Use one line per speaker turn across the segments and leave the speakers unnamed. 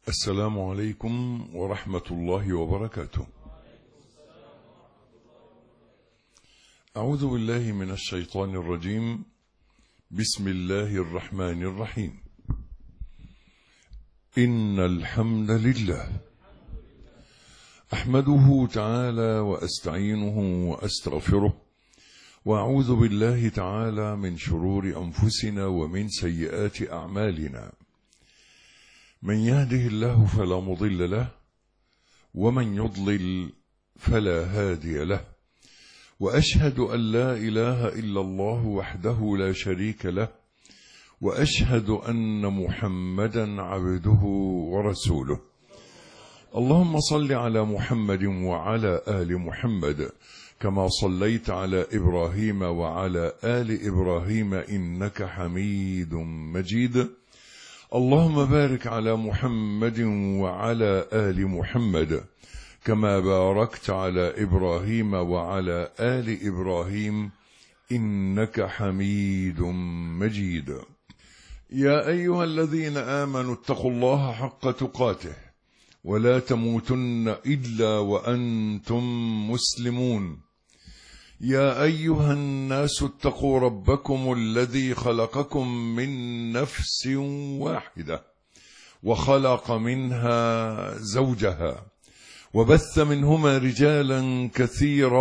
السلام عليكم ورحمة الله وبركاته. أعوذ بالله من الشيطان الرجيم. بسم الله الرحمن الرحيم. إن الحمد لله أحمده تعالى وأستعينه وأستغفره، وأعوذ بالله تعالى من شرور أنفسنا ومن سيئات أعمالنا. من يهده الله فلا مضل له، ومن يضلل فلا هادي له، وأشهد أن لا إله إلا الله وحده لا شريك له، وأشهد أن محمدا عبده ورسوله. اللهم صل على محمد وعلى آل محمد كما صليت على إبراهيم وعلى آل إبراهيم إنك حميد مجيد. اللهم بارك على محمد وعلى آل محمد كما باركت على إبراهيم وعلى آل إبراهيم إنك حميد مجيد. يا أيها الذين آمنوا اتقوا الله حق تقاته ولا تموتن إلا وأنتم مسلمون. يا أيها الناس اتقوا ربكم الذي خلقكم من نفس واحدة وخلق منها زوجها وبث منهما رجالا كثيرا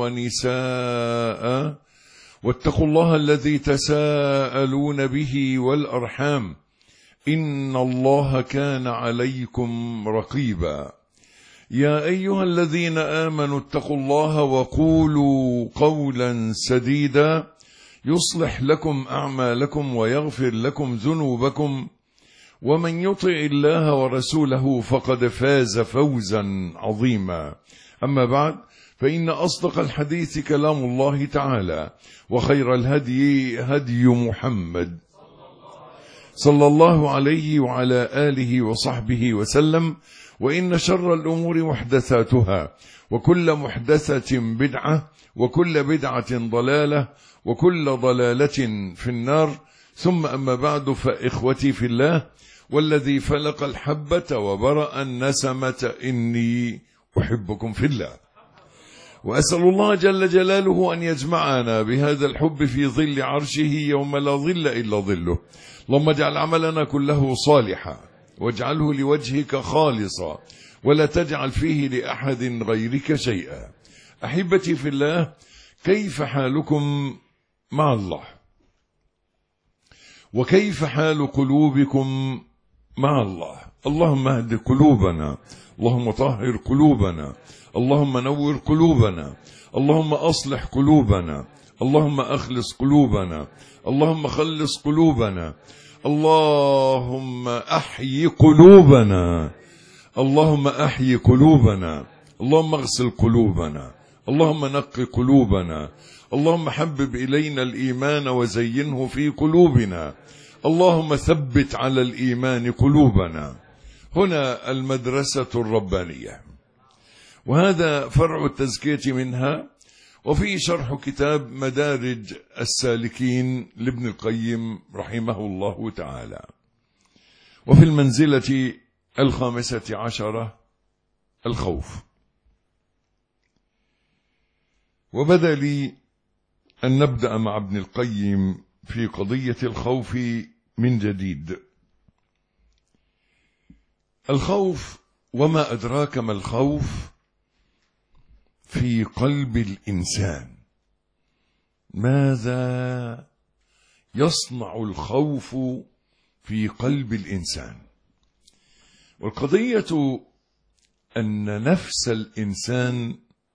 ونساء، واتقوا الله الذي تساءلون به والأرحام إن الله كان عليكم رقيبا. يا أيها الذين آمنوا اتقوا الله وقولوا قولا سديدا يصلح لكم أعمالكم ويغفر لكم ذنوبكم، ومن يطع الله ورسوله فقد فاز فوزا عظيما. أما بعد، فإن أصدق الحديث كلام الله تعالى، وخير الهدي هدي محمد صلى الله عليه وعلى آله وصحبه وسلم، وإن شر الأمور محدثاتها، وكل محدثة بدعة، وكل بدعة ضلالة، وكل ضلالة في النار. ثم أما بعد، فإخوتي في الله، والذي فلق الحبة وبرأ النسمة إني أحبكم في الله، وأسأل الله جل جلاله أن يجمعنا بهذا الحب في ظل عرشه يوم لا ظل إلا ظله. اللهم اجعل عملنا كله صالحا، واجعله لوجهك خالصا، ولا تجعل فيه لأحد غيرك شيئا. أحبتي في الله، كيف حالكم مع الله؟ وكيف حال قلوبكم مع الله؟ اللهم اهد قلوبنا، اللهم طهر قلوبنا، اللهم نور قلوبنا، اللهم أصلح قلوبنا، اللهم أخلص قلوبنا، اللهم خلص قلوبنا، اللهم أحيي قلوبنا، اللهم أحيي قلوبنا، اللهم اغسل قلوبنا، اللهم نقي قلوبنا، اللهم حبب إلينا الإيمان وزينه في قلوبنا، اللهم ثبت على الإيمان قلوبنا. هنا المدرسة الربانية، وهذا فرع التزكية منها، وفي شرح كتاب مدارج السالكين لابن القيم رحمه الله تعالى. وفي المنزلة 15 الخوف. وبدأ لي أن نبدأ مع ابن القيم في قضية الخوف من جديد. الخوف، وما أدراك ما الخوف، في قلب الإنسان. ماذا يصنع الخوف في قلب الإنسان؟ والقضية أن نفس الإنسان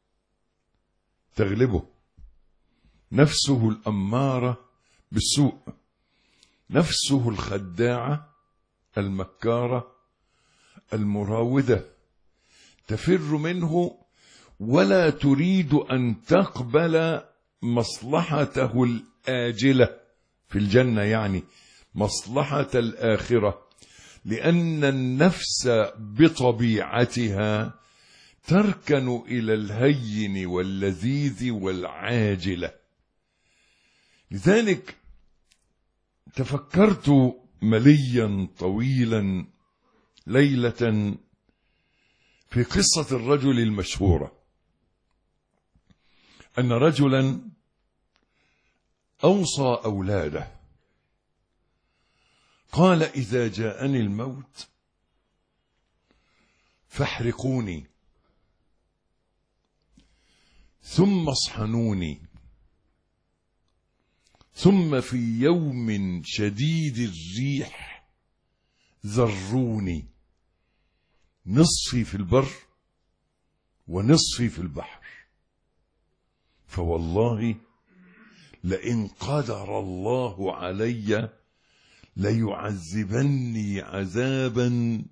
تغلبه، نفسه الأمارة بالسوء، نفسه الخداعة المكارة المراودة، تفر منه ولا تريد أن تقبل مصلحته الآجلة في الجنة، يعني مصلحة الآخرة، لأن النفس بطبيعتها تركن إلى الهين واللذيذ والعاجلة. لذلك تفكرت مليا طويلا ليلة في قصة الرجل المشهورة أن رجلا أوصى أولاده قال: إذا جاءني الموت فاحرقوني ثم اصحنوني، ثم في يوم شديد الريح ذروني، نصفي في البر ونصفي في البحر، فوالله لئن قدر الله علي ليعذبني عذابا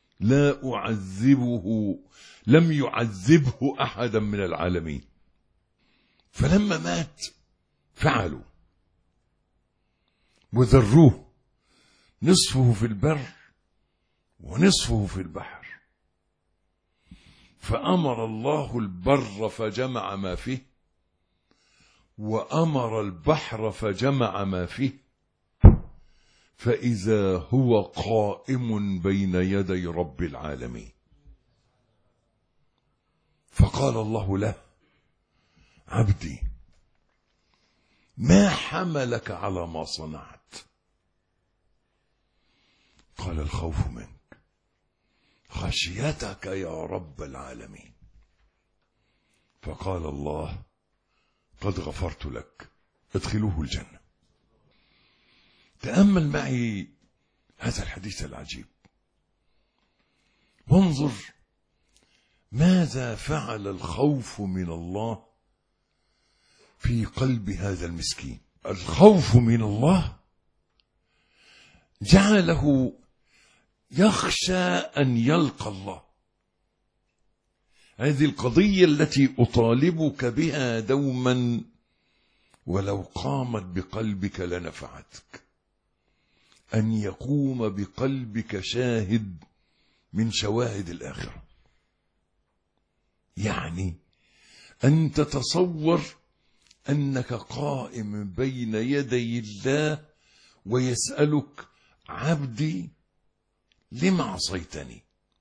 لم يعذبه أحدا من العالمين. فلما مات فعلوا وذروه، نصفه في البر ونصفه في البحر، فأمر الله البر فجمع ما فيه، وأمر البحر فجمع ما فيه، فإذا هو قائم بين يدي رب العالمين. فقال الله له: عبدي، ما حملك على ما صنعت؟ قال: الخوف منك، خشيتك يا رب العالمين. فقال الله: قد غفرت لك، ادخلوه الجنة. تأمل معي هذا الحديث العجيب، وانظر ماذا فعل الخوف من الله في قلب هذا المسكين. الخوف من الله جعله يخشى أن يلقى الله. هذه القضية التي أطالبك بها دوما، ولو قامت بقلبك لنفعتك، أن يقوم بقلبك شاهد من شواهد الآخرة. يعني أن تتصور أنك قائم بين يدي الله ويسألك: عبدي لم عصيتني؟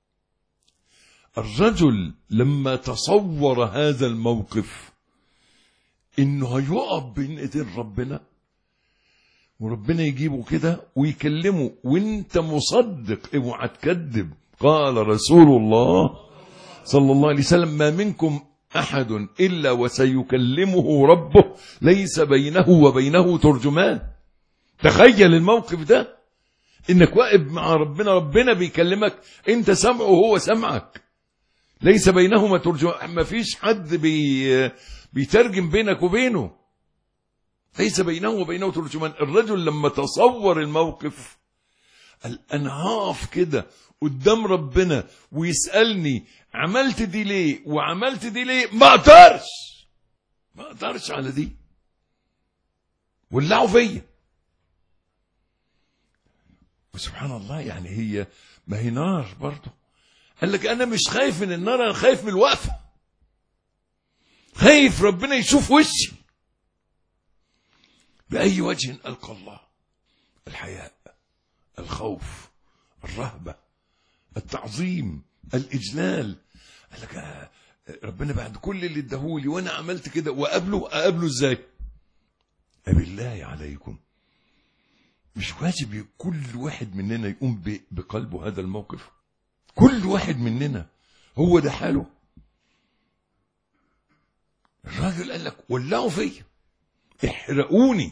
الرجل لما تصور هذا الموقف إنه هيقف بين ايدين ربنا، وربنا يجيبه كده ويكلمه وانت مصدق، اوعى تكذب. قال رسول الله صلى الله عليه وسلم: ما منكم أحد إلا وسيكلمه ربه ليس بينه وبينه ترجمان. تخيل الموقف ده، إنك واقف مع ربنا، ربنا بيكلمك، أنت سمعه وهو سمعك، ليس بينهما ترجمان، ما فيش حد بيترجم بينك وبينه، ليس بينه وبينه ترجمان. الرجل لما تصور الموقف قال: أنا هقف كده قدام ربنا ويسألني عملت دي ليه وعملت دي ليه، ما اقدرش على دي، ولعوا فيا. وسبحان الله، يعني هي ما هي نار برضه. قال لك: أنا مش خايف من النار، أنا خايف من الوقفة، خايف ربنا يشوف وشي. بأي وجه ألقى الله؟ الحياء، الخوف، الرهبة، التعظيم، الإجلال. قال لك: ربنا بعد كل اللي اداهولي وانا عملت كده وأقابله ازاي؟ بالله عليكم، مش واجب كل واحد مننا يقوم بقلبه هذا الموقف؟ كل واحد مننا هو ده حاله. الراجل قال لك: ولعوا فيا، احرقوني،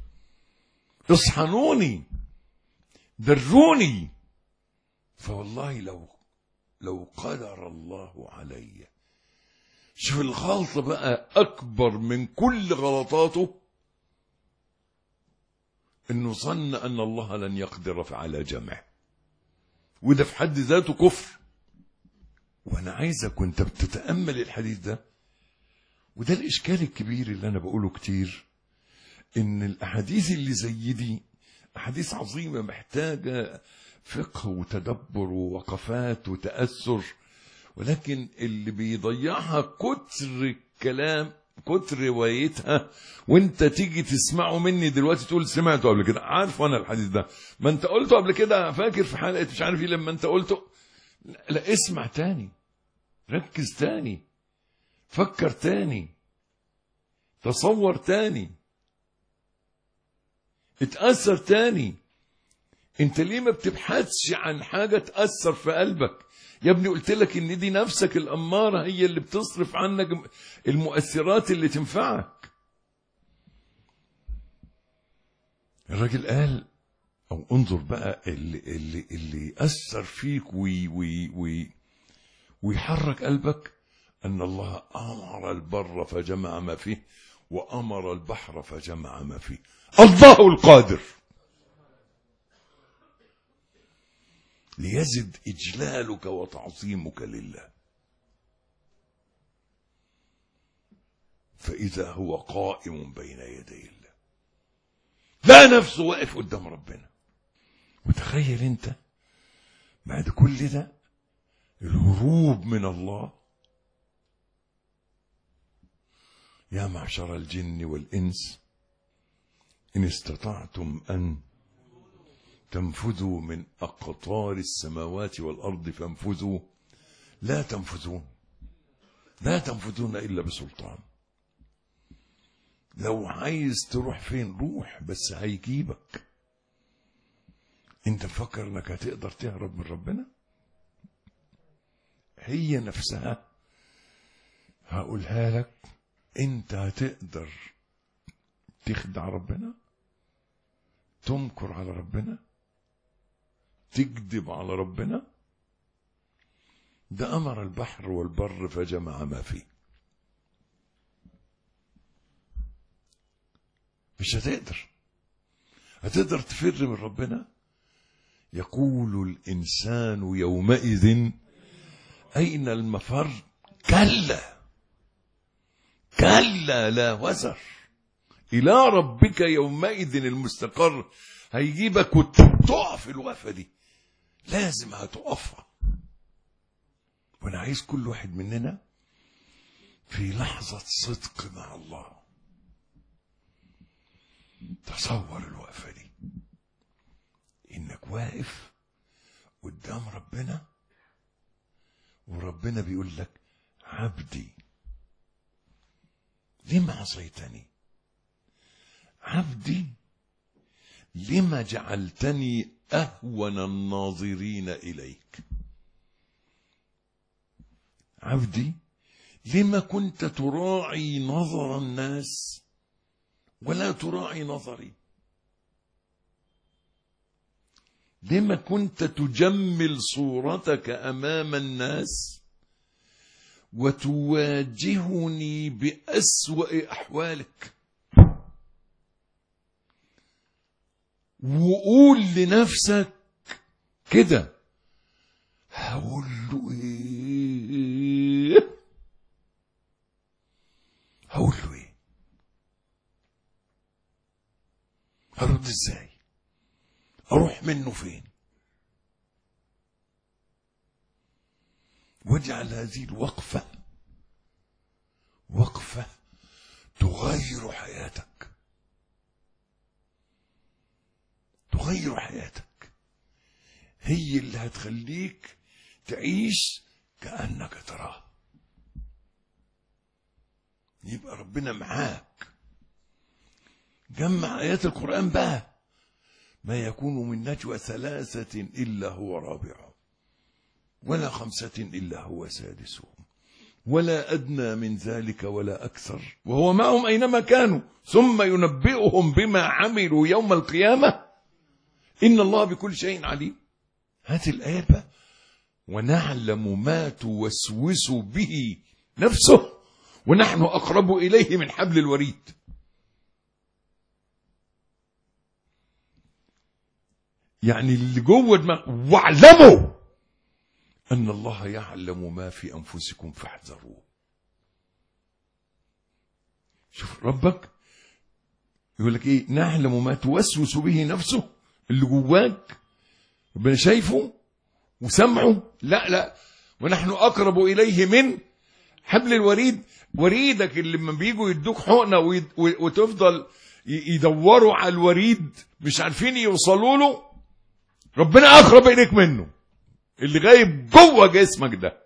اصحنوني، دروني، فوالله لو قدر الله علي. شوف الغلطة بقى أكبر من كل غلطاته، إنه ظن أن الله لن يقدر على جمعه، وده في حد ذاته كفر. وأنا عايزك وأنت بتتأمل الحديث ده، وده الإشكال الكبير اللي أنا بقوله كتير، إن الأحاديث اللي زي دي أحاديث عظيمة محتاجة فقه وتدبر ووقفات وتأثر، ولكن اللي بيضيعها كتر الكلام، كتر روايتها. وانت تيجي تسمعه مني دلوقتي تقول سمعته قبل كده، عارف انا الحديث ده، ما انت قلته قبل كده، فاكر في حلقة مش عارف ايه لما انت قلته، لا، اسمع تاني، ركز تاني، فكر تاني، تصور تاني، اتأثر تاني. انت ليه ما بتبحثش عن حاجة تأثر في قلبك؟ يا ابني قلت لك ان دي نفسك الأمارة هي اللي بتصرف عنك المؤثرات اللي تنفعك. الراجل قال، او انظر بقى اللي أثر فيك ويحرك قلبك، أن الله أمر البر فجمع ما فيه وأمر البحر فجمع ما فيه. الله القادر ليزد إجلالك وتعظيمك لله. فإذا هو قائم بين يدي الله لا نفسه واقف قدام ربنا. وتخيل انت بعد كل ده الهروب من الله. يا معشر الجن والإنس إن استطعتم أن تنفذوا من أقطار السماوات والأرض فانفذوا لا تنفذون إلا بسلطان. لو عايز تروح فين روح، بس هيجيبك. انت فكر انك هتقدر تهرب من ربنا؟ هي نفسها هقولها لك، انت هتقدر تخدع ربنا، تمكر على ربنا، تكذب على ربنا؟ ده أمر البحر والبر فجمع ما فيه. مش هتقدر تفر من ربنا. يقول الإنسان يومئذ أين المفر؟ كلا لا وزر إلى ربك يومئذ المستقر. هيجيبك وتقف الوقفة دي، لازم هتقفها. وانا عايز كل واحد مننا في لحظة صدق مع الله تصور الوقفة دي، انك واقف قدام ربنا وربنا بيقول لك عبدي لما عصيتني، عبدي لما جعلتني أهون الناظرين إليك، عبدي لما كنت تراعي نظر الناس ولا تراعي نظري، لما كنت تجمل صورتك أمام الناس وتواجهني بأسوأ أحوالك. وقول لنفسك كده، هقول له ايه؟ هقول له ايه؟ هرد ازاي؟ اروح منه فين؟ واجعل هذه الوقفة وقفة تغير حياتك، تغير حياتك، هي اللي هتخليك تعيش كأنك تراه. يبقى ربنا معاك. جمع آيات القرآن بقى، ما يكون من نجوى 3 إلا هو رابعهم ولا 5 إلا هو سادسهم ولا أدنى من ذلك ولا أكثر وهو معهم أينما كانوا ثم ينبئهم بما عملوا يوم القيامة إن الله بكل شيء عليم. هذه الآية بقى، ونعلم ما توسوس به نفسه ونحن أقرب إليه من حبل الوريد. يعني اللي جوه دماغ، واعلموا أن الله يعلم ما في أنفسكم فاحذروه. شوف ربك يقول لك إيه؟ نعلم ما توسوس به نفسه، اللي جواك ربنا شايفه وسمعه. لا ونحن أقرب إليه من حبل الوريد. وريدك اللي لما بيجوا يدوك حقنة وتفضل يدوروا على الوريد مش عارفين يوصلوا له، ربنا أقرب إليك منه. اللي غايب جوه جسمك ده.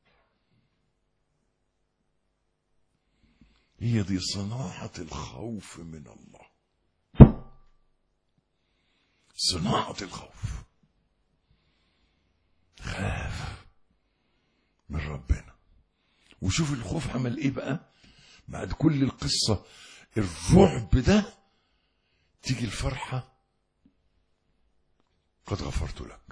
هي دي صناعة الخوف من الله، صناعة الخوف. خاف من ربنا. وشوف الخوف عمل ايه بقى بعد كل القصة الرعب ده. تيجي الفرحة، قد غفرت لك.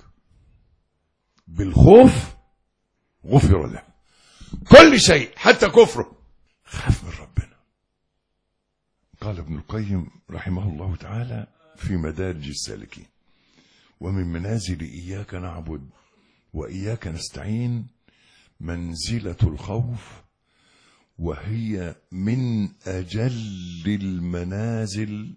بالخوف غفر له كل شيء حتى كفره. خاف من ربنا. قال ابن القيم رحمه الله تعالى في مدارج السالكين: ومن منازل إياك نعبد وإياك نستعين منزلة الخوف، وهي من أجل المنازل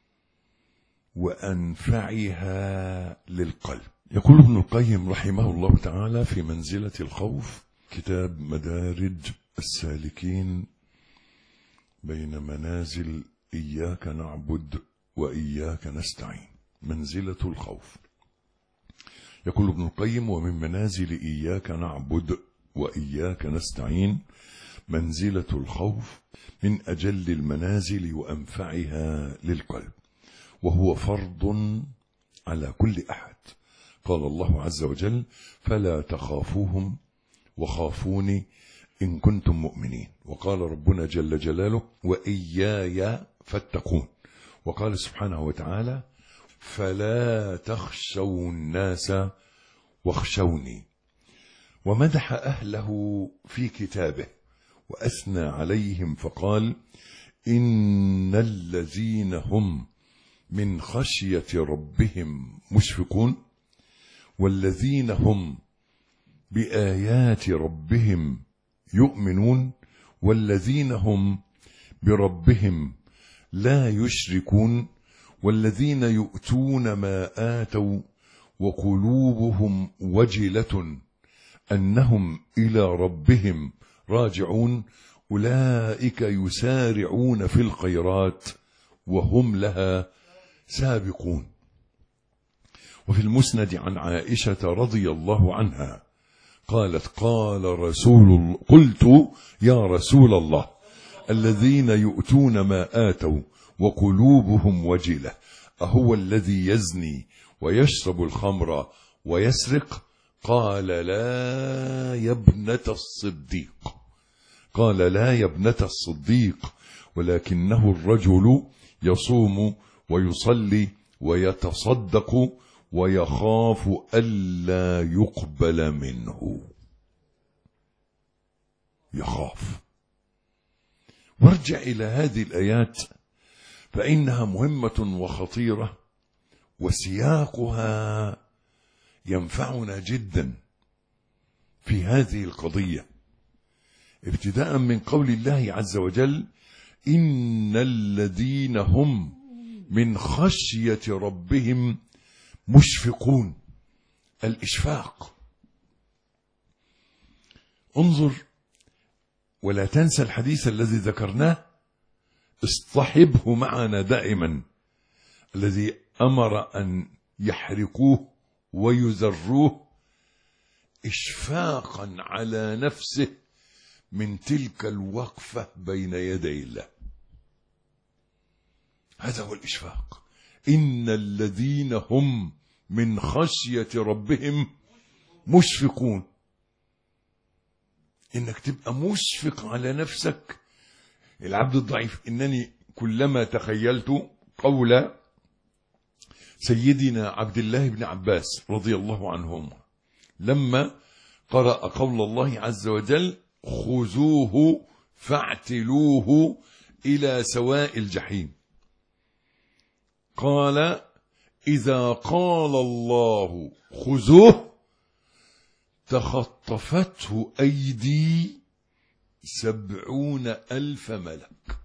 وأنفعها للقلب. يقول ابن القيم رحمه الله تعالى في منزلة الخوف، كتاب مدارج السالكين، بين منازل إياك نعبد وإياك نستعين، منزلة الخوف. يقول ابن القيم: ومن منازل إياك نعبد وإياك نستعين منزلة الخوف من أجل المنازل وأنفعها للقلب، وهو فرض على كل أحد. قال الله عز وجل: فلا تخافوهم وخافوني إن كنتم مؤمنين. وقال ربنا جل جلاله: وإياي فاتقون. وقال سبحانه وتعالى: فلا تخشوا الناس واخشوني. ومدح أهله في كتابه وأثنى عليهم فقال: إن الذين هم من خشية ربهم مشفقون، والذين هم بآيات ربهم يؤمنون، والذين هم بربهم لا يشركون، والذين يؤتون ما آتوا وقلوبهم وجلة أنهم إلى ربهم راجعون، أولئك يسارعون في الخيرات وهم لها سابقون. وفي المسند عن عائشة رضي الله عنها قالت: قلت يا رسول الله، الذين يؤتون ما آتوا وقلوبهم وجلة أهو الذي يزني ويشرب الخمر ويسرق؟ قال: لا يا ابنة الصديق. قال: لا يا ابنة الصديق، ولكنه الرجل يصوم ويصلي ويتصدق ويخاف ألا يقبل منه. يخاف. وارجع إلى هذه الآيات فإنها مهمة وخطيرة، وسياقها ينفعنا جدا في هذه القضية، ابتداء من قول الله عز وجل: إن الذين هم من خشية ربهم مشفقون. الإشفاق. انظر ولا تنسى الحديث الذي ذكرناه، اصطحبه معنا دائما، الذي أمر أن يحرقوه ويذروه إشفاقا على نفسه من تلك الوقفة بين يدي الله. هذا هو الإشفاق. إن الذين هم من خشية ربهم مشفقون. إنك تبقى مشفق على نفسك. العبد الضعيف: إنني كلما تخيلت قول سيدنا عبد الله بن عباس رضي الله عنهما لما قرأ قول الله عز وجل: خذوه فاعتلوه إلى سواء الجحيم، قال: إذا قال الله خذوه تخطفته أيدي 70,000 ملك.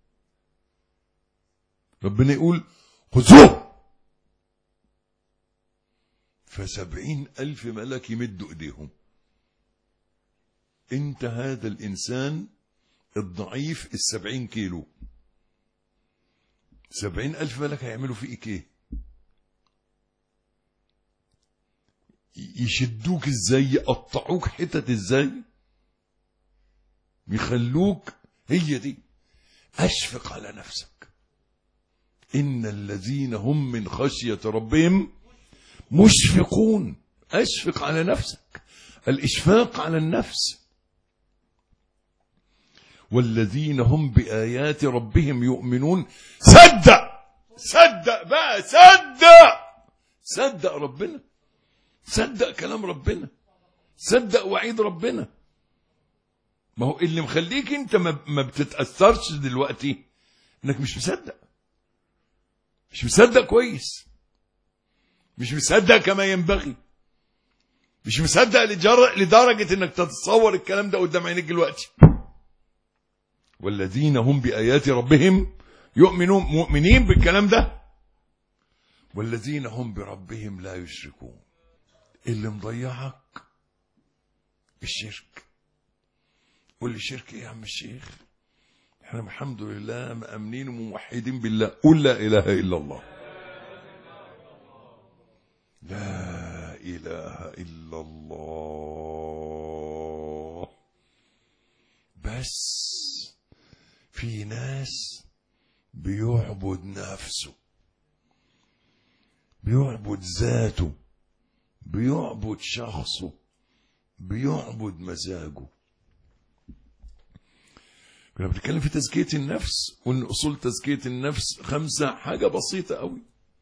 ربنا يقول خذوه، ف70,000 ملك يمدوا ايديهم. انت هذا الانسان الضعيف 70 كيلو، 70,000 ملك هيعملوا فيك ايه؟ يشدوك ازاي، يقطعوك حتت ازاي، يخلوك. هي دي اشفق على نفسك. ان الذين هم من خشية ربهم مشفقون. اشفق على نفسك، الاشفاق على النفس. والذين هم بآيات ربهم يؤمنون. صدق بقى، صدق ربنا، صدق كلام ربنا، صدق وعيد ربنا. ما هو اللي مخليك انت ما بتتأثرش دلوقتي انك مش مصدق كويس، مش مصدق كما ينبغي، مش مصدق لدرجة انك تتصور الكلام ده قدام عينيك دلوقتي. والذين هم بآيات ربهم يؤمنون، مؤمنين بالكلام ده. والذين هم بربهم لا يشركون. اللي مضيعك الشرك. قول لي شرك ايه يا عم الشيخ؟ احنا الحمد لله مأمنين وموحدين بالله. قل لا اله الا الله. لا اله الا الله. بس في ناس بيعبد نفسه، بيعبد ذاته، بيعبد شخصه، بيعبد مزاجه. كنا بنتكلم في تزكية النفس، وان اصول تزكية النفس 5 حاجة بسيطة قوي: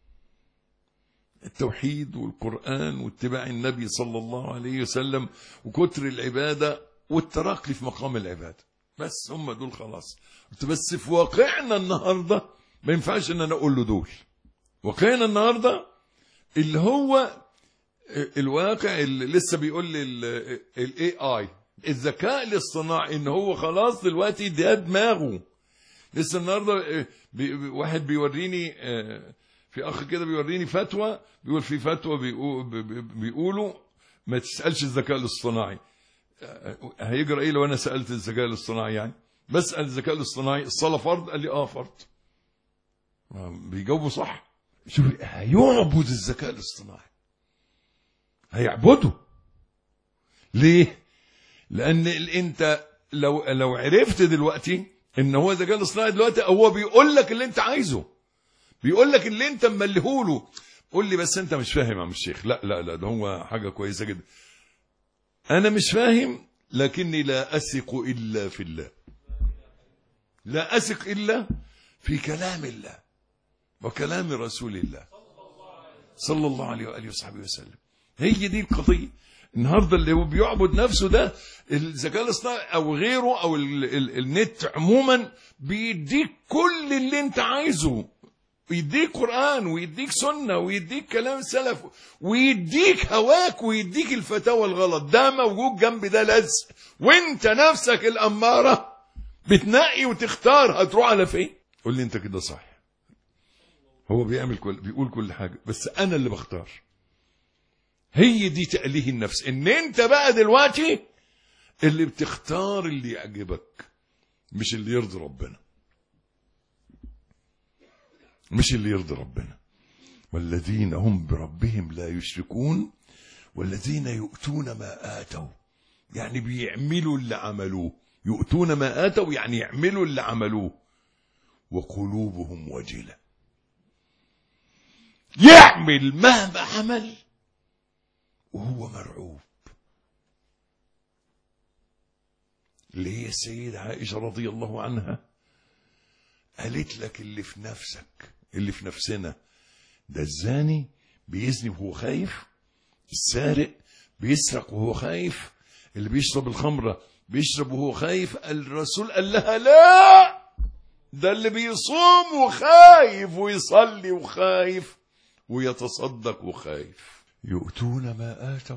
التوحيد والقرآن واتباع النبي صلى الله عليه وسلم وكتر العبادة والترقي في مقام العبادة. بس هم دول خلاص. بس في واقعنا النهاردة ما ينفعش ان انا اقول له دول. واقعنا النهاردة اللي هو الواقع اللي لسه بيقول لي الاي اي، الذكاء الاصطناعي، ان هو خلاص دلوقتي ده دماغه. لسه النهارده واحد بيوريني، في اخ كده بيوريني فتوى، بيقول في فتوى بيقولوا ما تسالش الذكاء الاصطناعي. هيجرى ايه لو انا سالت الذكاء الاصطناعي؟ يعني بسال الذكاء الاصطناعي الصلاه فرض، قال لي فرض. بيجاوبوا صح. شوف، هيعبد الذكاء الاصطناعي، هيعبده. ليه؟ لان انت لو عرفت دلوقتي ان هو الذكاء الاصطناعي دلوقتي هو بيقول لك اللي انت عايزه، بيقول لك اللي انت مملهوله. قول لي بس انت مش فاهم يا عم الشيخ. لا ده هو حاجه كويسه جدا. انا مش فاهم، لكني لا اثق الا في الله، لا اثق الا في كلام الله وكلام رسول الله صلى الله عليه واله وصحبه وسلم. هي دي القضيه. النهارده اللي هو بيعبد نفسه ده، الذكاء الاصطناعي او غيره او النت عموما، بيديك كل اللي انت عايزه، ويديك قرآن ويديك سنة ويديك كلام السلف ويديك هواك ويديك الفتاوى الغلط. ده موجود جنب ده لزق، وانت نفسك الأمارة بتنقي وتختار هتروح على فين. قول لي انت كده صح. هو بيقول كل حاجة، بس انا اللي بختار. هي دي تأليه النفس، ان انت بقى دلوقتي اللي بتختار اللي يعجبك، مش اللي يرضي ربنا، مش اللي يرضي ربنا. والذين هم بربهم لا يشركون والذين يؤتون ما آتوا، يعني بيعملوا اللي عملوه. يؤتون ما آتوا يعني يعملوا اللي عملوه. وقلوبهم وجلة، يعمل مهما عمل وهو مرعوب. اللي هي السيدة عائشة رضي الله عنها قالت لك اللي في نفسك، اللي في نفسنا ده: الزاني بيزني وهو خايف، السارق بيسرق وهو خايف، اللي بيشرب الخمرة بيشرب وهو خايف. الرسول قال لها لا، ده اللي بيصوم وخايف ويصلي وخايف ويتصدق وخايف. يؤتون ما آتوا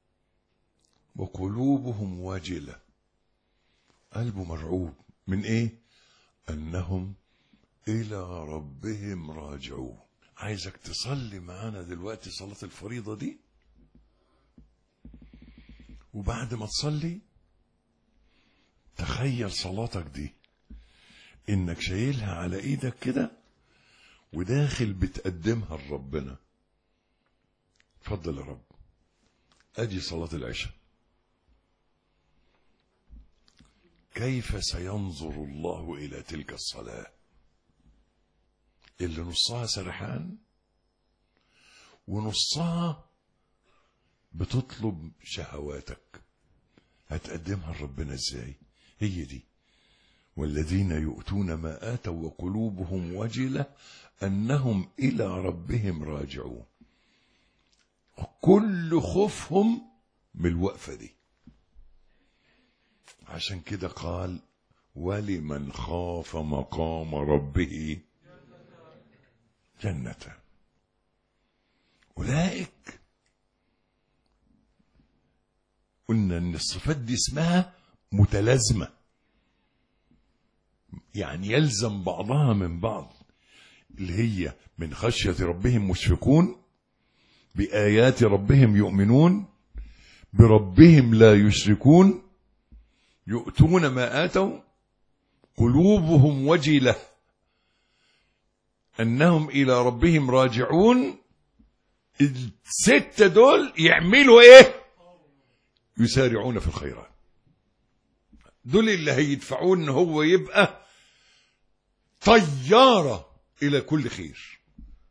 وقلوبهم واجلة، قلبه مرعوب من ايه؟ انهم الى ربهم راجعون. عايزك تصلي معانا دلوقتي صلاة الفريضة دي، وبعد ما تصلي تخيل صلاتك دي انك شايلها على ايدك كده وداخل بتقدمها لربنا. اتفضل يا رب، أجي صلاة العشاء، كيف سينظر الله إلى تلك الصلاة اللي نصها سرحان ونصها بتطلب شهواتك؟ هتقدمها لربنا ازاي؟ هي دي: والذين يؤتون ما آتوا وقلوبهم وجلة أنهم إلى ربهم راجعون. كل خوفهم من الوقفة دي. عشان كده قال: ولمن خاف مقام ربه جنتان. أولئك، قلنا ان الصفات دي اسمها متلازمة، يعني يلزم بعضها من بعض، اللي هي من خشية ربهم مشفقون، بآيات ربهم يؤمنون، بربهم لا يشركون، يؤتون ما آتوا، قلوبهم وجلة أنهم إلى ربهم راجعون. الستة دول يعملوا إيه؟ يسارعون في الخيرات. دول اللي هيدفعوه ان هو يبقى طيارة الى كل خير.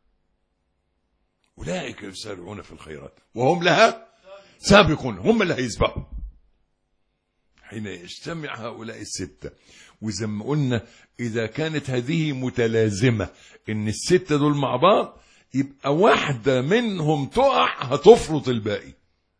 أولئك يسارعون في الخيرات وهم لها سابقون، هم اللي هيسبقوا حين يجتمع هؤلاء الستة. وزي ما قلنا إذا كانت هذه متلازمة إن الستة دول مع بعض، يبقى واحدة منهم تقع هتفرط الباقي،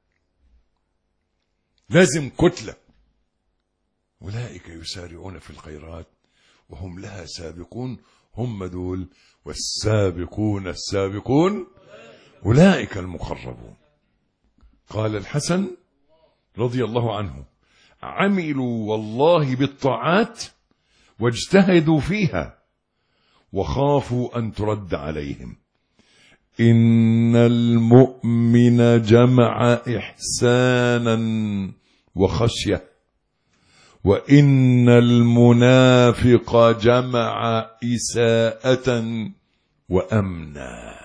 لازم كتلة. أولئك يسارعون في الخيرات وهم لها سابقون، هم دول والسابقون السابقون أولئك المقربون. قال الحسن رضي الله عنه: عملوا والله بالطاعات واجتهدوا فيها وخافوا أن ترد عليهم. إن المؤمن جمع إحسانا وخشية، وإن المنافق جمع إساءة وأمنا.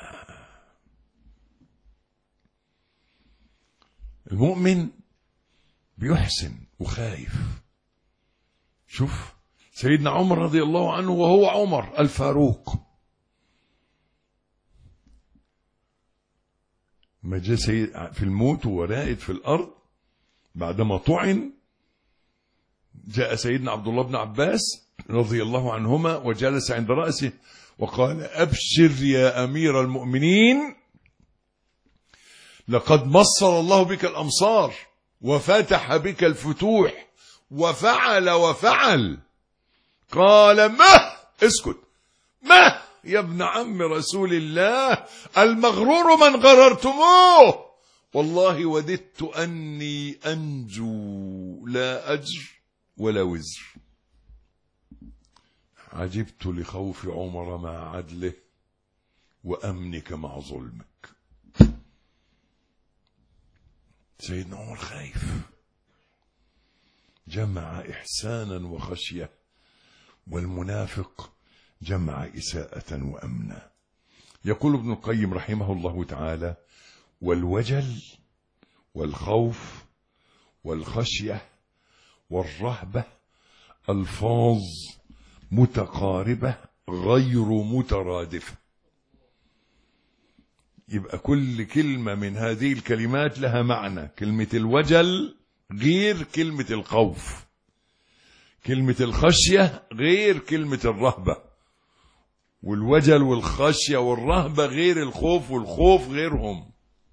المؤمن بيحسن وخايف. شوف سيدنا عمر رضي الله عنه، وهو عمر الفاروق، ما جاء في الموت وهو رائد في الأرض بعدما طعن، جاء سيدنا عبد الله بن عباس رضي الله عنهما وجلس عند رأسه وقال: أبشر يا أمير المؤمنين، لقد مصر الله بك الأمصار وفتح بك الفتوح وفعل. قال: ما اسكت، ما يا ابن عم رسول الله، المغرور من غررتموه، والله وددت أني أنجو لا أجر ولا وزر. عجبت لخوف عمر مع عدله وأمنك مع ظلمك. سيدنا عمر خايف، جمع إحسانا وخشية، والمنافق جمع إساءة وأمنا. يقول ابن القيم رحمه الله تعالى: والوجل والخوف والخشية والرهبة ألفاظ متقاربة غير مترادفة. يبقى كل كلمة من هذه الكلمات لها معنى. كلمة الوجل غير كلمة الخوف، كلمة الخشية غير كلمة الرهبة، والوجل والخشية والرهبة غير الخوف، والخوف غيرهم.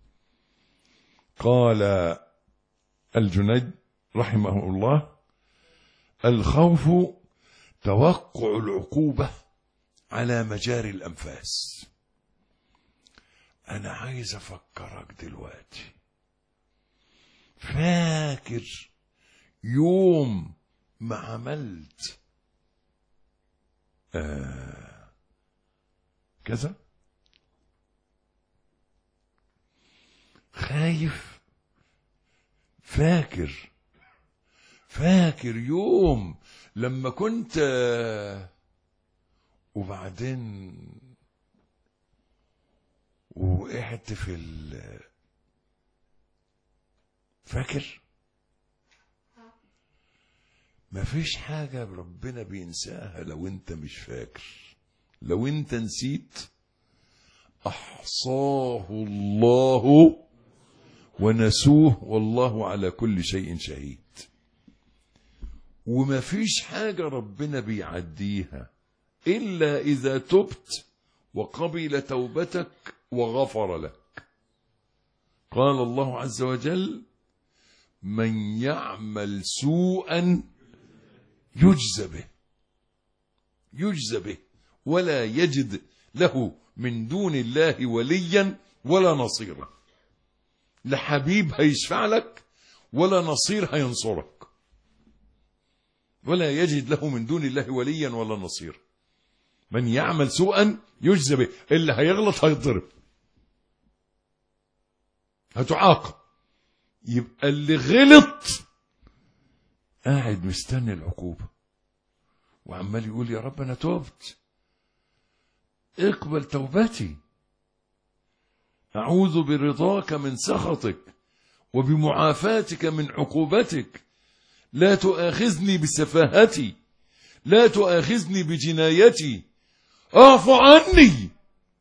قال الجنيد رحمه الله: الخوف توقع العقوبة على مجاري الأنفاس. أنا عايز أفكرك دلوقتي، فاكر يوم ما عملت كذا؟ خايف. فاكر يوم لما كنت وبعدين وقعت في فاكر؟ مفيش حاجة ربنا بينساها لو انت مش فاكر. لو انت نسيت أحصاه الله ونسوه والله على كل شيء شهيد. ومفيش حاجة ربنا بيعديها إلا إذا تبت وقبل توبتك وغفر لك. قال الله عز وجل: من يعمل سوءا يجزى به ولا يجد له من دون الله وليا ولا نصيرا. لا حبيب هيشفع لك ولا نصير هينصرك. ولا يجد له من دون الله وليا ولا نصير. من يعمل سوءا يجزى به. اللي هيغلط هيضرب، هتعاقب. يبقى اللي غلط قاعد مستني العقوبة وعمال يقول: يا رب أنا توبت، اقبل توبتي، أعوذ برضاك من سخطك وبمعافاتك من عقوبتك، لا تؤاخذني بسفاهتي، لا تؤاخذني بجنايتي، اعف عني.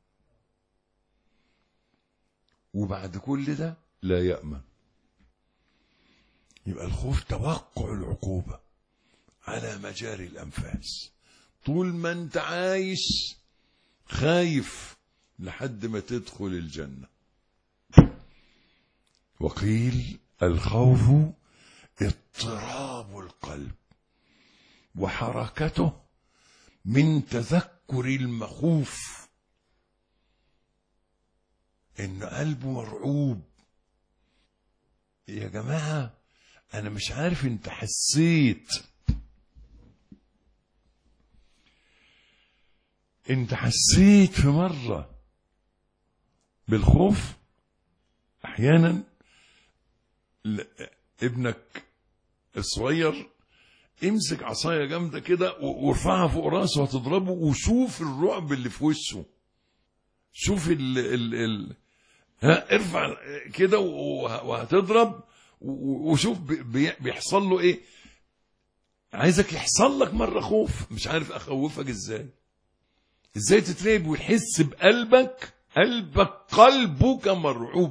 وبعد كل ده لا يأمن. يبقى الخوف توقع العقوبة على مجاري الأنفاس. طول ما انت عايش خايف لحد ما تدخل الجنة. وقيل: الخوف اضطراب القلب وحركته من تذكر المخوف، ان قلبه مرعوب. يا جماعة انا مش عارف انت حسيت في مرة بالخوف؟ احيانا ابنك الصغير امسك عصايه جامده كده وارفعها فوق راسه وهتضربه، وشوف الرعب اللي في وشه. شوف ارفع كده وهتضرب، وشوف بيحصل له ايه. عايزك يحصل لك مره خوف. مش عارف اخوفك ازاي تترعب ويحس بقلبك. قلبك مرعوب.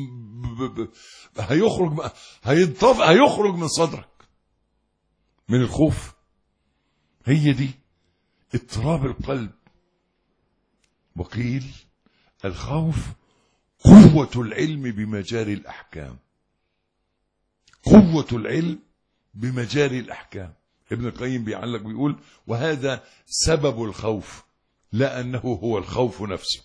هيخرج من صدرك من الخوف. هي دي اضطراب القلب. وقيل: الخوف قوة العلم بمجاري الأحكام. قوة العلم بمجاري الأحكام. ابن القيم بيعلق بيقول: وهذا سبب الخوف لا أنه هو الخوف نفسه.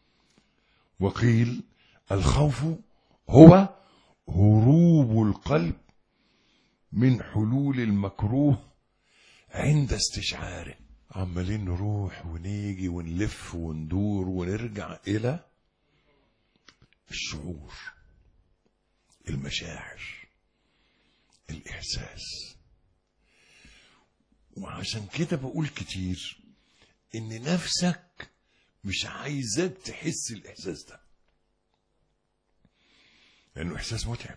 وقيل: الخوف هو هروب القلب من حلول المكروه عند استشعاره. عمالين نروح ونيجي ونلف وندور ونرجع إلى الشعور، المشاعر، الإحساس. وعشان كده بقول كتير إن نفسك مش عايزك تحس الإحساس ده، لأنه إحساس متعب.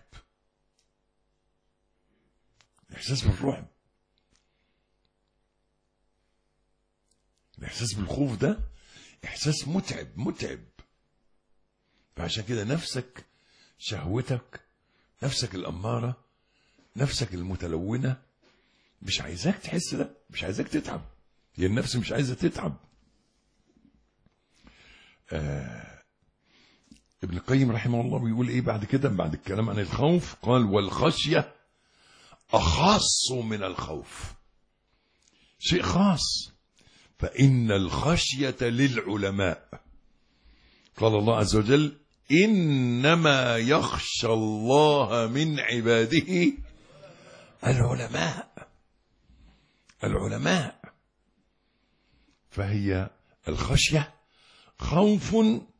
الإحساس بالرعب، الإحساس بالخوف ده إحساس متعب. فعشان كده نفسك، شهوتك، نفسك الأمارة، نفسك المتلونة مش عايزاك تحس ده، مش عايزاك تتعب. هي النفس مش عايزة تتعب. ابن القيم رحمه الله بيقول ايه بعد كده، بعد الكلام عن الخوف؟ قال: والخشية أخص من الخوف، شيء خاص. فإن الخشية للعلماء. قال الله عز وجل: إنما يخشى الله من عباده العلماء. فهي الخشية خوف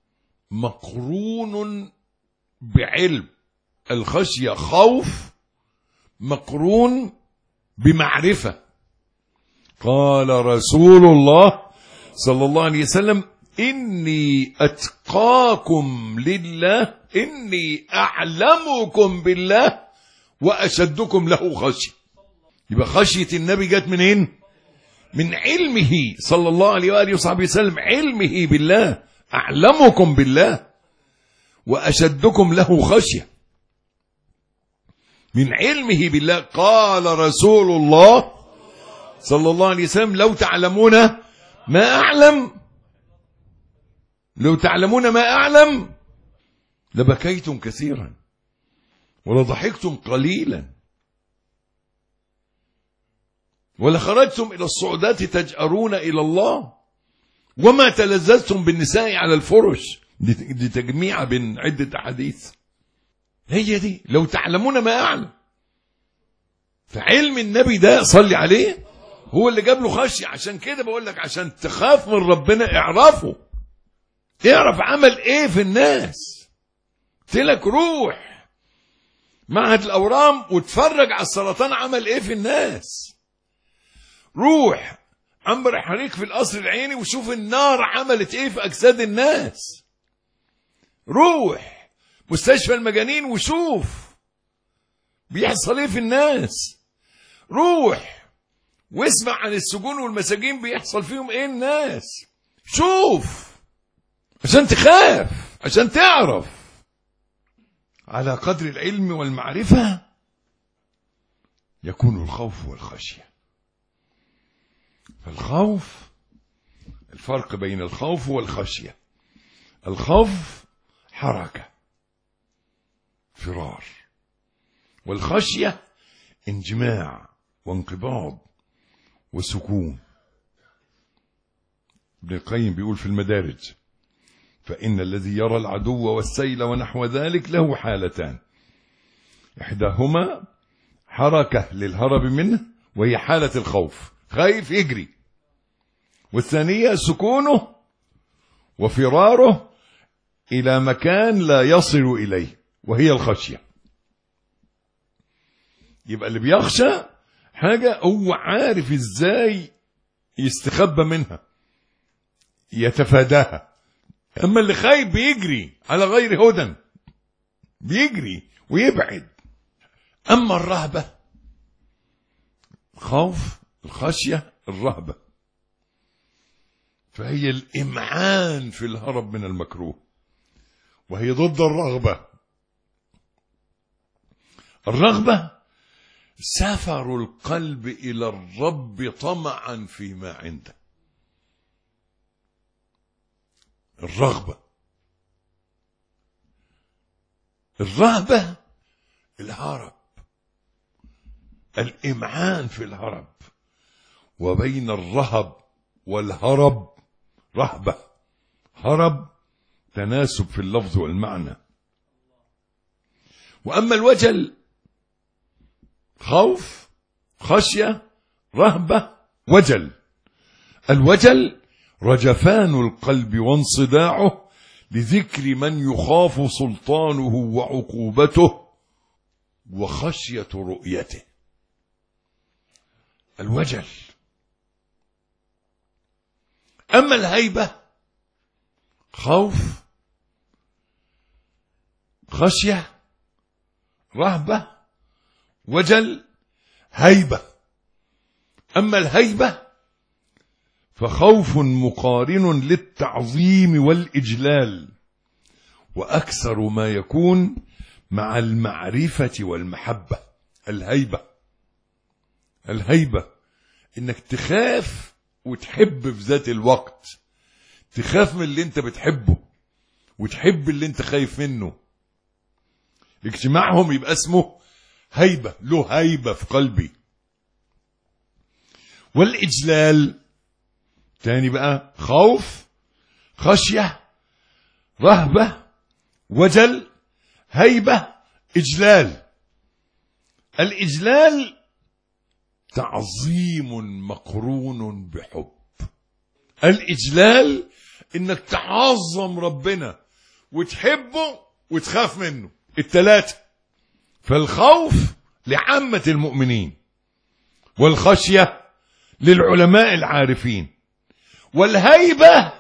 مقرون بعلم. الخشية خوف مقرون بمعرفة. قال رسول الله صلى الله عليه وسلم: إني أتقاكم لله، إني أعلمكم بالله وأشدكم له خشية. يبقى خشية النبي جت منين؟ من علمه صلى الله عليه وآله وصحبه وسلم، علمه بالله، أعلمكم بالله وأشدكم له خشية، من علمه بالله. قال رسول الله صلى الله عليه وسلم: لو تعلمون ما أعلم، لو تعلمون ما أعلم لبكيتم كثيرا ولضحكتم قليلا ولخرجتم إلى الصعودات تجأرون إلى الله وما تلذذتم بالنساء على الفرش. دي تجميعة بين عدة أحاديث. هي دي لو تعلمون ما أعلم. فعلم النبي ده صلي عليه هو اللي جاب له خشية. عشان كده بقول لك عشان تخاف من ربنا اعرفه، اعرف عمل ايه في الناس. قلتلك روح معهد الأورام واتفرج على السرطان عمل ايه في الناس. روح عنبر حريق في القصر العيني وشوف النار عملت ايه في اجساد الناس. روح مستشفى المجانين وشوف بيحصل ايه في الناس. روح واسمع عن السجون والمساجين بيحصل فيهم ايه الناس. شوف عشان تخاف، عشان تعرف. على قدر العلم والمعرفة يكون الخوف والخشية. فالخوف، الفرق بين الخوف والخشية: الخوف حركة فرار، والخشية انجماع وانقباض وسكون. ابن القيم بيقول في المدارج: فإن الذي يرى العدو والسيل ونحو ذلك له حالتان: إحداهما حركة للهرب منه وهي حالة الخوف، خايف يجري، والثانية سكونه وفراره إلى مكان لا يصل إليه وهي الخشية. يبقى اللي بيخشى حاجة هو عارف ازاي يستخبى منها يتفاداها، اما اللي خايف بيجري على غير هدى، بيجري ويبعد. اما الرهبة، خوف، الخشية، الرهبة، فهي الإمعان في الهرب من المكروه، وهي ضد الرغبة. الرغبة سفر القلب إلى الرب طمعا فيما عنده. الرغبة. الرهبة الهرب، الإمعان في الهرب. وبين الرهب والهرب رهبة. هرب تناسب في اللفظ والمعنى. وأما الوجل خوف، خشية، رهبة، وجل. الوجل رجفان القلب وانصداعه لذكر من يخاف سلطانه وعقوبته وخشية رؤيته. الوجل. أما الهيبة خوف، خشية، رهبة، وجل، هيبة. أما الهيبة فخوف مقارن للتعظيم والإجلال، وأكثر ما يكون مع المعرفة والمحبة. الهيبة. الهيبة إنك تخاف وتحب في ذات الوقت. تخاف من اللي انت بتحبه وتحب اللي انت خايف منه. اجتماعهم يبقى اسمه هيبة، له هيبة في قلبي. والإجلال تاني بقى خوف، خشية، رهبة، وجل، هيبة، إجلال. الإجلال تعظيم مقرون بحب. الإجلال إنك تعظم ربنا وتحبه وتخاف منه، الثلاثة. فالخوف لعامة المؤمنين، والخشية للعلماء العارفين، والهيبة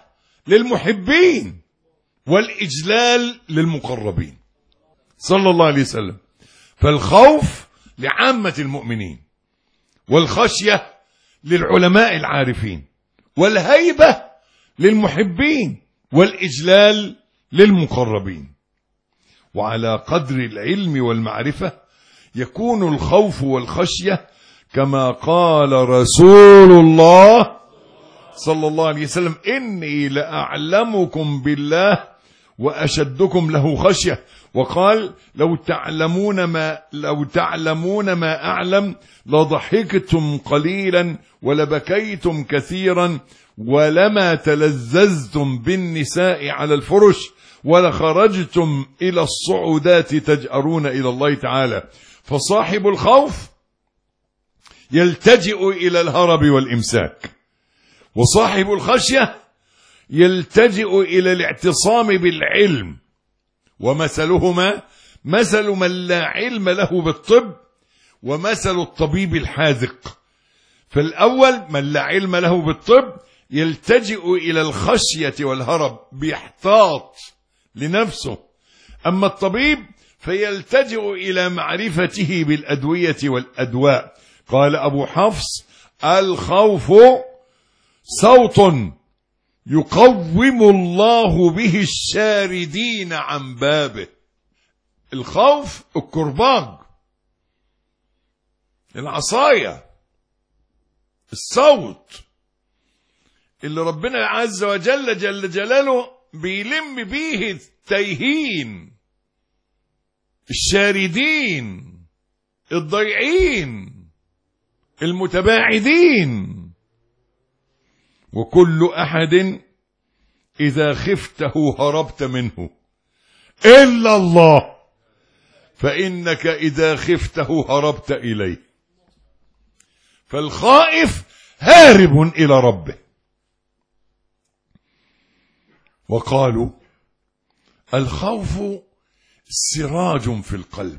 للمحبين، والإجلال للمقربين صلى الله عليه وسلم. فالخوف لعامة المؤمنين، والخشية للعلماء العارفين، والهيبة للمحبين، والإجلال للمقربين. وعلى قدر العلم والمعرفة يكون الخوف والخشية، كما قال رسول الله صلى الله عليه وسلم: إني لأعلمكم بالله وأشدكم له خشية. وقال: لو تعلمون ما أعلم لضحكتم قليلا ولبكيتم كثيرا ولما تلذذتم بالنساء على الفرش ولخرجتم إلى الصعودات تجأرون إلى الله تعالى. فصاحب الخوف يلتجئ إلى الهرب والإمساك، وصاحب الخشية يلتجئ إلى الاعتصام بالعلم. ومثلهما مثل من لا علم له بالطب ومثل الطبيب الحاذق. فالأول من لا علم له بالطب يلتجئ إلى الخشية والهرب، بيحتاط لنفسه. أما الطبيب فيلتجئ إلى معرفته بالأدوية والأدواء. قال أبو حفص: الخوف صوت يقوم الله به الشاردين عن بابه. الخوف الكرباج، العصاية، الصوت اللي ربنا عز وجل جل جلاله بيلم بيه التايهين، الشاردين، الضيعين، المتباعدين. وكل أحد إذا خفته هربت منه إلا الله، فإنك إذا خفته هربت إليه. فالخائف هارب إلى ربه. وقالوا: الخوف سراج في القلب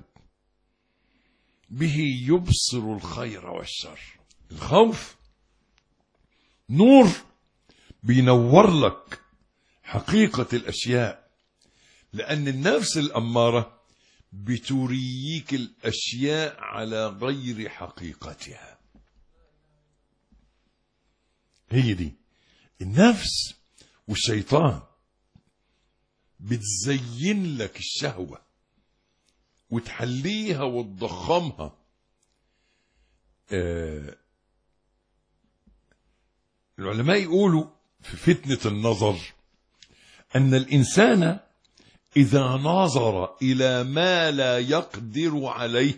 به يبصر الخير والشر. الخوف نور بينور لك حقيقة الأشياء، لأن النفس الأمارة بتريك الأشياء على غير حقيقتها. هي دي النفس والشيطان، بتزين لك الشهوة وتحليها وتضخمها. العلماء يقولوا في فتنة النظر أن الإنسان إذا نظر إلى ما لا يقدر عليه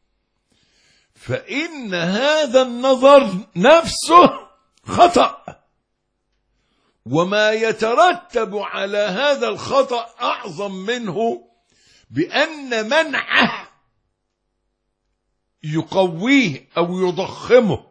فإن هذا النظر نفسه خطأ، وما يترتب على هذا الخطأ أعظم منه، بأن منعه يقويه أو يضخمه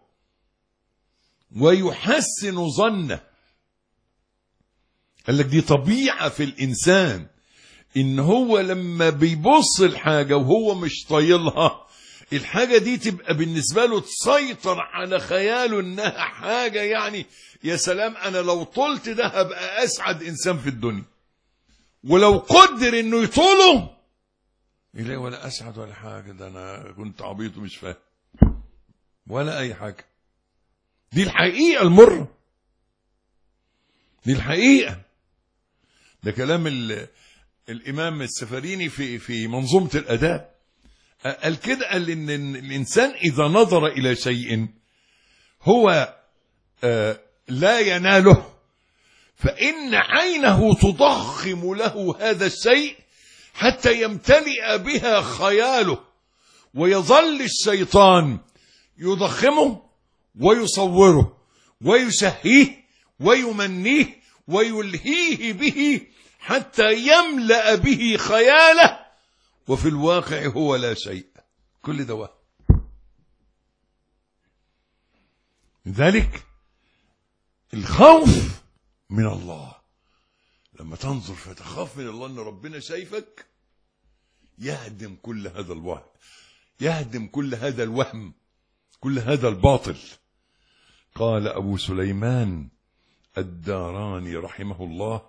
ويحسن ظنه. قال لك دي طبيعة في الإنسان، إن هو لما بيبص الحاجة وهو مش طايلها، الحاجة دي تبقى بالنسبة له تسيطر على خياله إنها حاجة، يعني يا سلام أنا لو طلت ده هبقى أسعد إنسان في الدنيا. ولو قدر إنه يطوله يلاقي ولا أسعد ولا حاجة، ده أنا كنت عبيط ومش فاهم ولا أي حاجة. دي الحقيقة المرة، دي الحقيقة. ده كلام الإمام السفريني في منظومة الأداب. قال كده، قال إن الإنسان إذا نظر إلى شيء هو لا يناله فإن عينه تضخم له هذا الشيء حتى يمتلئ بها خياله، ويظل الشيطان يضخمه ويصوره ويشهيه ويمنيه ويلهيه به حتى يملأ به خياله، وفي الواقع هو لا شيء، كل ده وهم. لذلك الخوف من الله، لما تنظر فتخاف من الله ان ربنا شايفك، يهدم كل هذا الوهم، يهدم كل هذا الوهم، كل هذا الباطل. قال أبو سليمان الداراني رحمه الله: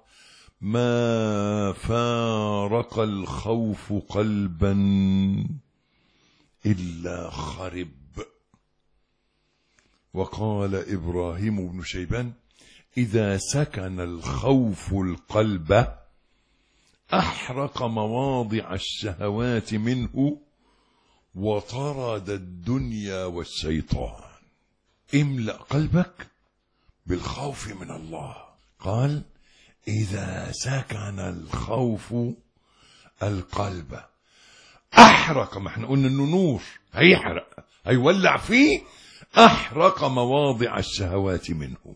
ما فارق الخوف قلبا إلا خرب. وقال إبراهيم بن شيبان: إذا سكن الخوف القلب أحرق مواضع الشهوات منه وطرد الدنيا والشيطان. املأ قلبك بالخوف من الله. قال: إذا سكن الخوف القلب أحرق، ما احنا قلنا إنه نور هيحرق هيولع فيه، أحرق مواضع الشهوات منه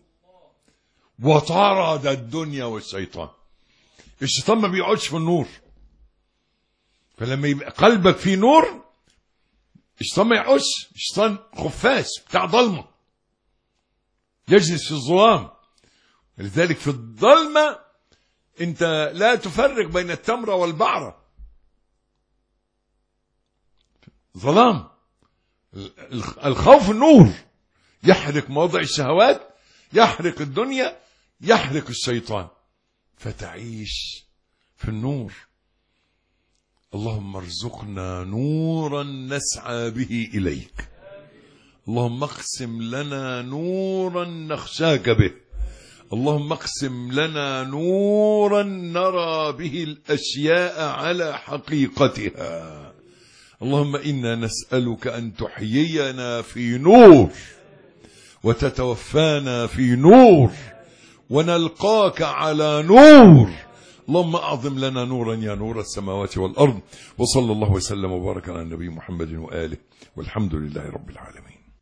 وطرد الدنيا والشيطان. الشيطان ما بيقعدش في النور، فلما يبقى قلبك فيه نور الشيطان ما يقعدش. الشيطان خفاش بتاع ضلمة، يجلس في الظلام. لذلك في الظلمة انت لا تفرق بين التمرة والبعرة، ظلام. الخوف النور، يحرق مواضع الشهوات، يحرق الدنيا، يحرق الشيطان، فتعيش في النور. اللهم ارزقنا نورا نسعى به إليك. اللهم اقسم لنا نورا نخشاك به. اللهم اقسم لنا نورا نرى به الأشياء على حقيقتها. اللهم إنا نسألك أن تحيينا في نور وتتوفانا في نور ونلقاك على نور. اللهم أعظم لنا نورا يا نور السماوات والأرض. وصلى الله وسلم وبارك على النبي محمد وآله، والحمد لله رب العالمين.